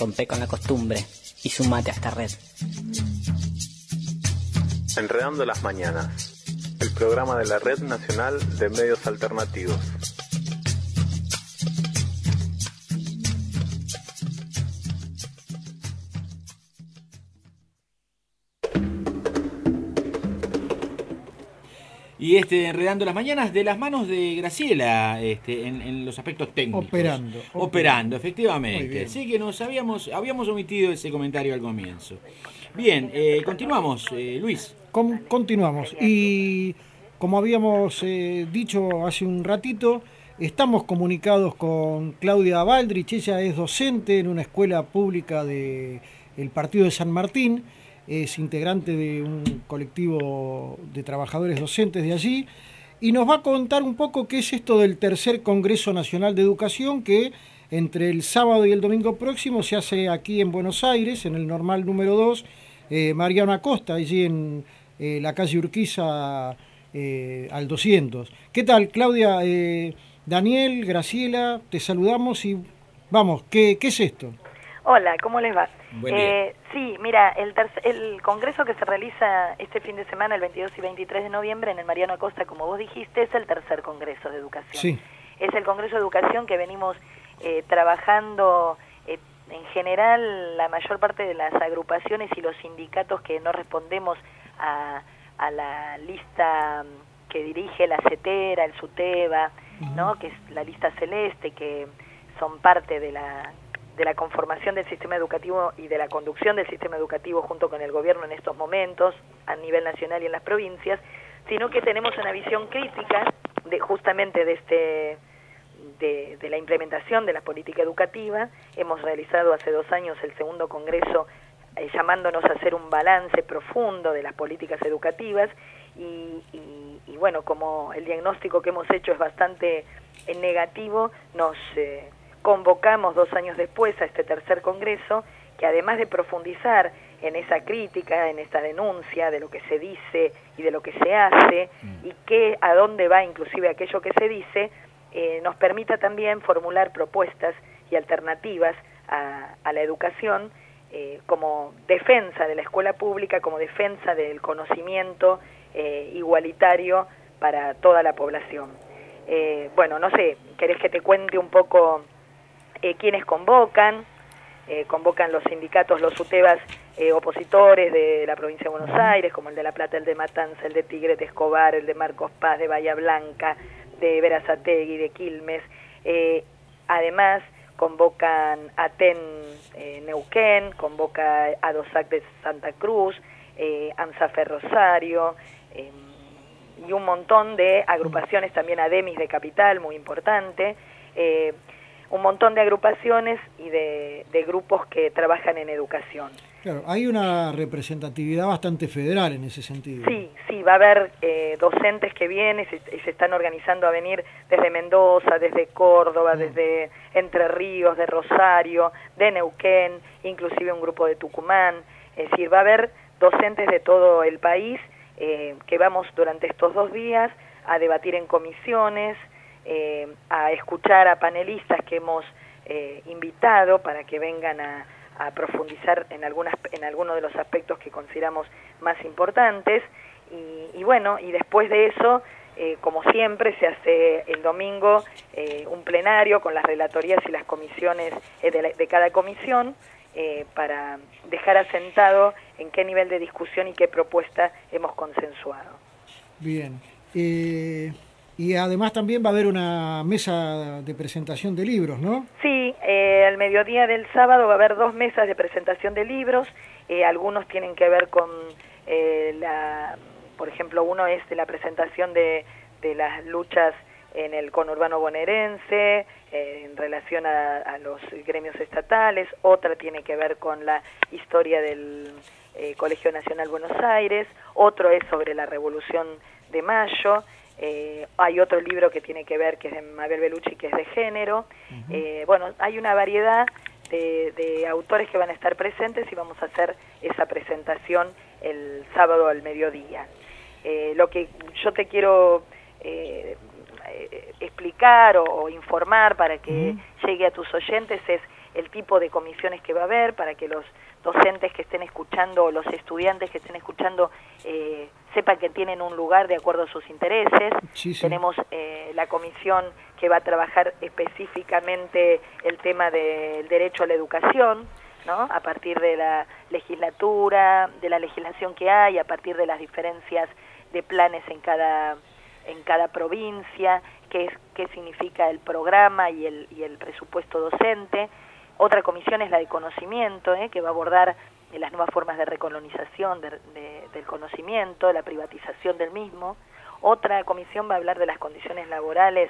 rompe con la costumbre y sumate a esta red. Enredando las Mañanas, el programa de la Red Nacional de Medios Alternativos. Y Enredando las Mañanas de las manos de Graciela, en los aspectos técnicos. Operando, efectivamente. Sí que habíamos omitido ese comentario al comienzo. Bien, continuamos, Luis. Continuamos. Y como habíamos dicho hace un ratito, estamos comunicados con Claudia Baldrich. Ella es docente en una escuela pública del Partido de San Martín. Es integrante de un colectivo de trabajadores docentes de allí y nos va a contar un poco qué es esto del tercer Congreso Nacional de Educación que entre el sábado y el domingo próximo se hace aquí en Buenos Aires, en el Normal número 2, Mariano Acosta, allí en la calle Urquiza al 200. ¿Qué tal, Claudia? Daniel, Graciela, te saludamos y vamos, ¿qué es esto? Hola, ¿cómo les va? Buen día. Sí, mira, el congreso que se realiza este fin de semana, el 22 y 23 de noviembre, en el Mariano Acosta, como vos dijiste, es el tercer congreso de educación. Sí. Es el congreso de educación que venimos trabajando en general la mayor parte de las agrupaciones y los sindicatos que no respondemos a la lista que dirige la CETERA, el SUTEBA, ¿no? Que es la lista celeste, que son parte de la conformación del sistema educativo y de la conducción del sistema educativo junto con el gobierno en estos momentos, a nivel nacional y en las provincias, sino que tenemos una visión crítica justamente de la implementación de la política educativa. Hemos realizado hace 2 años el segundo congreso llamándonos a hacer un balance profundo de las políticas educativas y bueno, como el diagnóstico que hemos hecho es bastante negativo, nos convocamos 2 años después a este tercer congreso, que además de profundizar en esa crítica, en esta denuncia de lo que se dice y de lo que se hace, y a dónde va inclusive aquello que se dice, nos permita también formular propuestas y alternativas a la educación como defensa de la escuela pública, como defensa del conocimiento igualitario para toda la población. Bueno, no sé, ¿querés que te cuente un poco quiénes convocan? Convocan los sindicatos, los UTEBAs opositores de la provincia de Buenos Aires, como el de La Plata, el de Matanza, el de Tigre, de Escobar, el de Marcos Paz, de Bahía Blanca, de Berazategui, de Quilmes. Además, convocan a TEN Neuquén, convoca a DOSAC de Santa Cruz, AMSAFE Rosario, y un montón de agrupaciones, también ADEMIS de Capital, muy importante, un montón de agrupaciones y de grupos que trabajan en educación. Claro, hay una representatividad bastante federal en ese sentido. Sí, va a haber docentes que vienen y se están organizando a venir desde Mendoza, desde Córdoba, desde Entre Ríos, de Rosario, de Neuquén, inclusive un grupo de Tucumán. Es decir, va a haber docentes de todo el país que vamos durante estos 2 días a debatir en comisiones, a escuchar a panelistas que hemos invitado para que vengan a profundizar en algunos de los aspectos que consideramos más importantes y bueno, y después de eso, como siempre, se hace el domingo un plenario con las relatorías y las comisiones de cada comisión para dejar asentado en qué nivel de discusión y qué propuesta hemos consensuado. Bien. Y además también va a haber una mesa de presentación de libros, ¿no? Sí, al mediodía del sábado va a haber 2 mesas de presentación de libros. Algunos tienen que ver con por ejemplo, uno es de la presentación de las luchas en el conurbano bonaerense, en relación a los gremios estatales. Otra tiene que ver con la historia del Colegio Nacional Buenos Aires. Otro es sobre la Revolución de Mayo. Hay otro libro que tiene que ver, que es de Mabel Bellucci, que es de género. Bueno, hay una variedad de autores que van a estar presentes y vamos a hacer esa presentación el sábado al mediodía. Lo que yo te quiero explicar o informar para que llegue a tus oyentes es el tipo de comisiones que va a haber para que los docentes que estén escuchando o los estudiantes que estén escuchando sepan que tienen un lugar de acuerdo a sus intereses. Sí. Tenemos la comisión que va a trabajar específicamente el tema del derecho a la educación, ¿no? A partir de la legislatura, de la legislación que hay, a partir de las diferencias de planes en cada provincia, qué significa el programa y el presupuesto docente. Otra comisión es la de conocimiento, que va a abordar las nuevas formas de recolonización del conocimiento, la privatización del mismo. Otra comisión va a hablar de las condiciones laborales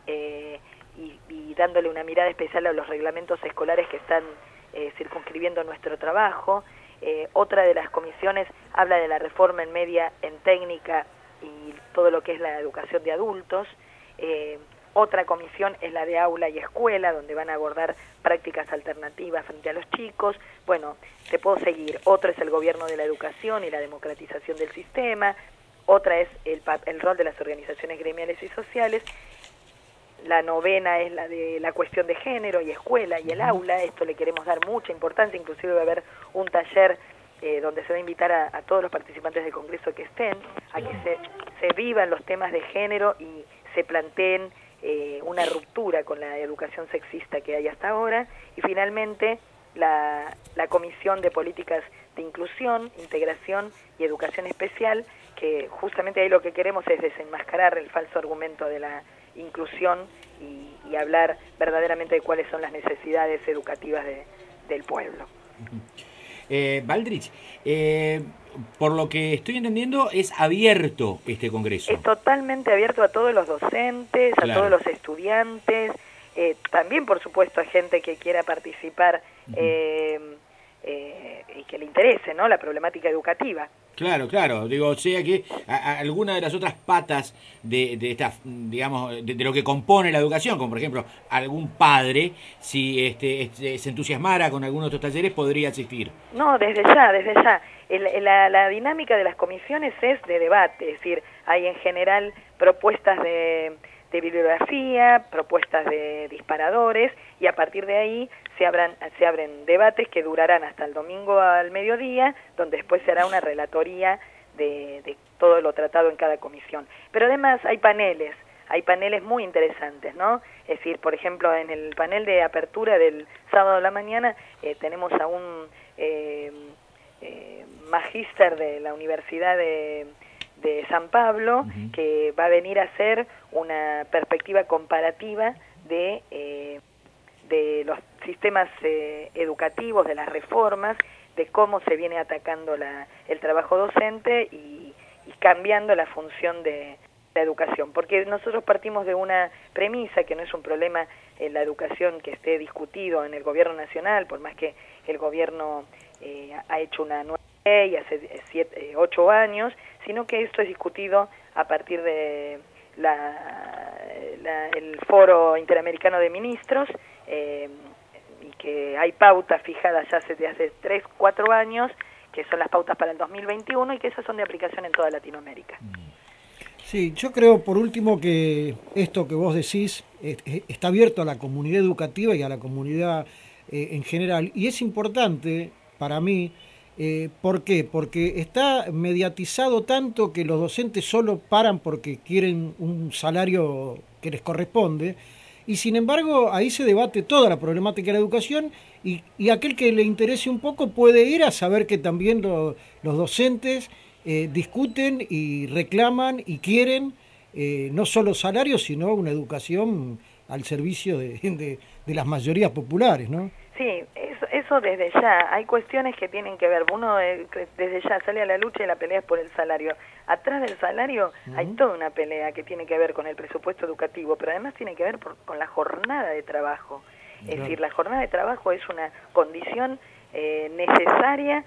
y dándole una mirada especial a los reglamentos escolares que están circunscribiendo nuestro trabajo. Otra de las comisiones habla de la reforma en media, en técnica y todo lo que es la educación de adultos. Otra comisión es la de aula y escuela, donde van a abordar prácticas alternativas frente a los chicos. Bueno, te puedo seguir. Otro es el gobierno de la educación y la democratización del sistema. Otra es el rol de las organizaciones gremiales y sociales. La novena es la de la cuestión de género y escuela y el aula. Esto le queremos dar mucha importancia, inclusive va a haber un taller donde se va a invitar a todos los participantes del Congreso que estén, a que se vivan los temas de género y se planteen una ruptura con la educación sexista que hay hasta ahora. Y finalmente la Comisión de Políticas de Inclusión, Integración y Educación Especial, que justamente ahí lo que queremos es desenmascarar el falso argumento de la inclusión y hablar verdaderamente de cuáles son las necesidades educativas del pueblo. Baldrich, por lo que estoy entendiendo, es abierto este congreso. Es totalmente abierto a todos los docentes, a todos los estudiantes, también por supuesto a gente que quiera participar y que le interese, ¿no?, la problemática educativa. Claro, digo, o sea que alguna de las otras patas de esta, digamos, de lo que compone la educación, como por ejemplo algún padre, si se entusiasmara con alguno de estos talleres, podría asistir. No, desde ya. La dinámica de las comisiones es de debate, es decir, hay en general propuestas de bibliografía, propuestas de disparadores, y a partir de ahí se abren debates que durarán hasta el domingo al mediodía, donde después se hará una relatoría de todo lo tratado en cada comisión. Pero además hay paneles muy interesantes, ¿no? Es decir, por ejemplo, en el panel de apertura del sábado a la mañana tenemos a un magíster de la Universidad de San Pablo, que va a venir a hacer una perspectiva comparativa de los sistemas educativos, de las reformas, de cómo se viene atacando el trabajo docente y cambiando la función de la educación. Porque nosotros partimos de una premisa que no es un problema en la educación que esté discutido en el gobierno nacional, por más que el gobierno ha hecho una nueva ley hace 8 años, sino que esto es discutido a partir de el Foro Interamericano de Ministros, y que hay pautas fijadas ya desde hace 3-4 años, que son las pautas para el 2021, y que esas son de aplicación en toda Latinoamérica. Sí, yo creo, por último, que esto que vos decís está abierto a la comunidad educativa y a la comunidad en general, y es importante para mí. ¿Por qué? Porque está mediatizado tanto que los docentes solo paran porque quieren un salario que les corresponde, y sin embargo ahí se debate toda la problemática de la educación, y aquel que le interese un poco puede ir a saber que también los docentes discuten y reclaman y quieren no solo salarios, sino una educación al servicio de las mayorías populares, ¿no? Sí, eso desde ya. Hay cuestiones que tienen que ver. Uno desde ya sale a la lucha y la pelea es por el salario. Atrás del salario hay toda una pelea que tiene que ver con el presupuesto educativo, pero además tiene que ver con la jornada de trabajo. Es decir, la jornada de trabajo es una condición necesaria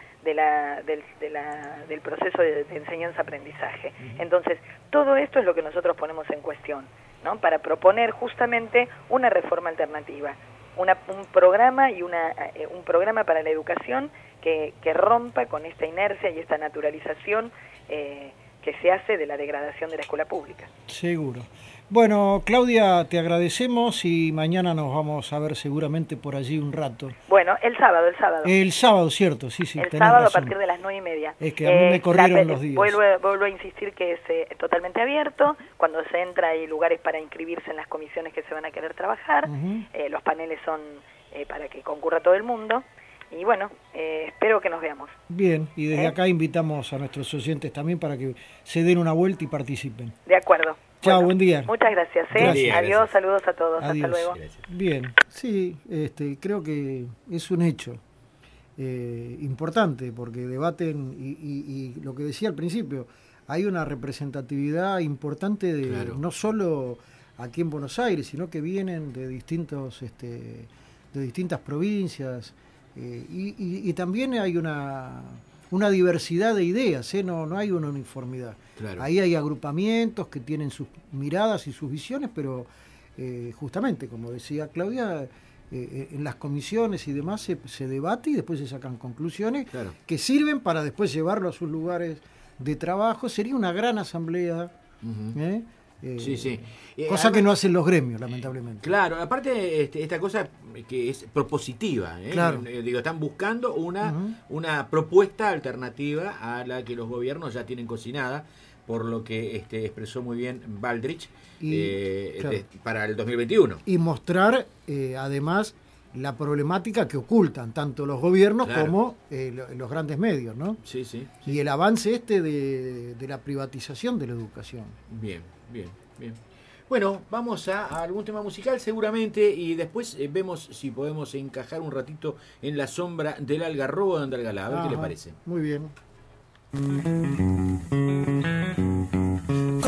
del proceso de enseñanza-aprendizaje. Entonces, todo esto es lo que nosotros ponemos en cuestión, ¿no?, para proponer justamente una reforma alternativa. Un programa y un programa para la educación que rompa con esta inercia y esta naturalización que se hace de la degradación de la escuela pública. Seguro. Bueno, Claudia, te agradecemos y mañana nos vamos a ver seguramente por allí un rato. Bueno, el sábado. El sábado, cierto, sí. El sábado razón. a partir de las 9:30. Es que a mí me corrieron los días. Vuelvo a insistir que es totalmente abierto. Cuando se entra hay lugares para inscribirse en las comisiones que se van a querer trabajar. Los paneles son para que concurra todo el mundo. Y bueno, espero que nos veamos. Bien, y desde acá invitamos a nuestros oyentes también para que se den una vuelta y participen. De acuerdo. Chao, bueno, buen día. Muchas gracias. Gracias. Adiós, saludos a todos. Adiós. Hasta luego. Gracias. Bien, sí, creo que es un hecho importante porque debaten y lo que decía al principio, hay una representatividad importante de no solo aquí en Buenos Aires, sino que vienen de distintas provincias y también hay una diversidad de ideas, no hay una uniformidad. Claro. Ahí hay agrupamientos que tienen sus miradas y sus visiones, pero justamente, como decía Claudia, en las comisiones y demás se debate y después se sacan conclusiones que sirven para después llevarlo a sus lugares de trabajo. Sería una gran asamblea. Sí. Cosa además, que no hacen los gremios, lamentablemente. Claro, aparte esta cosa que es propositiva, Claro. Están buscando una propuesta alternativa a la que los gobiernos ya tienen cocinada, por lo que expresó muy bien Baldrich para el 2021. Y mostrar, además, la problemática que ocultan tanto los gobiernos como los grandes medios, ¿no? Sí. Y el avance de la privatización de la educación. Bien. Bueno, vamos a algún tema musical seguramente y después vemos si podemos encajar un ratito en La sombra del algarrobo de Andalgalá. A ver qué le parece. Muy bien.